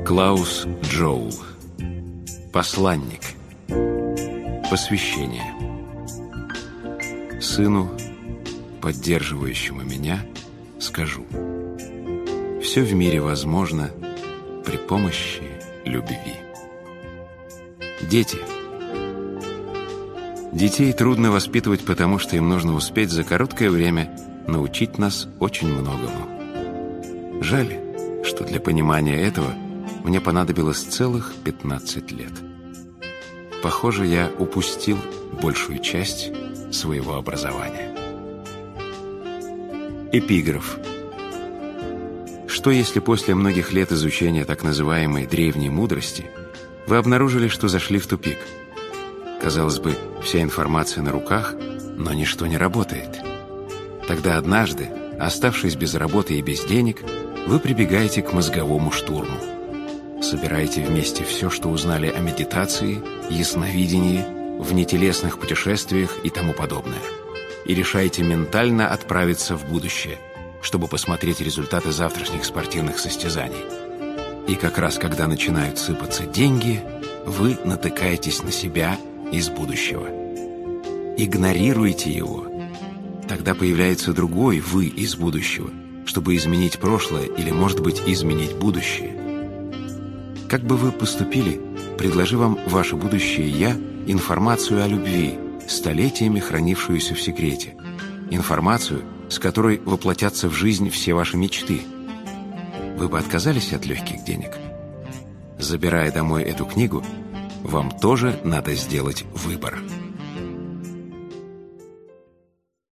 Клаус Джоул. Посланник. Посвящение. Сыну, поддерживающему меня, скажу: все в мире возможно при помощи любви. Дети. Детей трудно воспитывать, потому что им нужно успеть за короткое время научить нас очень многому. Жаль, что для понимания этого мне понадобилось целых 15 лет. Похоже, я упустил большую часть своего образования. Эпиграф. Что если после многих лет изучения так называемой древней мудрости вы обнаружили, что зашли в тупик? Казалось бы, вся информация на руках, но ничто не работает. Тогда однажды, оставшись без работы и без денег, вы прибегаете к мозговому штурму. Собираете вместе все, что узнали о медитации, ясновидении, внетелесных путешествиях и тому подобное, и решаете ментально отправиться в будущее, чтобы посмотреть результаты завтрашних спортивных состязаний. И как раз когда начинают сыпаться деньги, вы натыкаетесь на себя из будущего. Игнорируйте его. Тогда появляется другой «вы» из будущего, чтобы изменить прошлое или, может быть, изменить будущее. Как бы вы поступили, предложи вам ваше будущее «я» информацию о любви, столетиями хранившуюся в секрете, информацию, с которой воплотятся в жизнь все ваши мечты. Вы бы отказались от легких денег? Забирая домой эту книгу, вам тоже надо сделать выбор.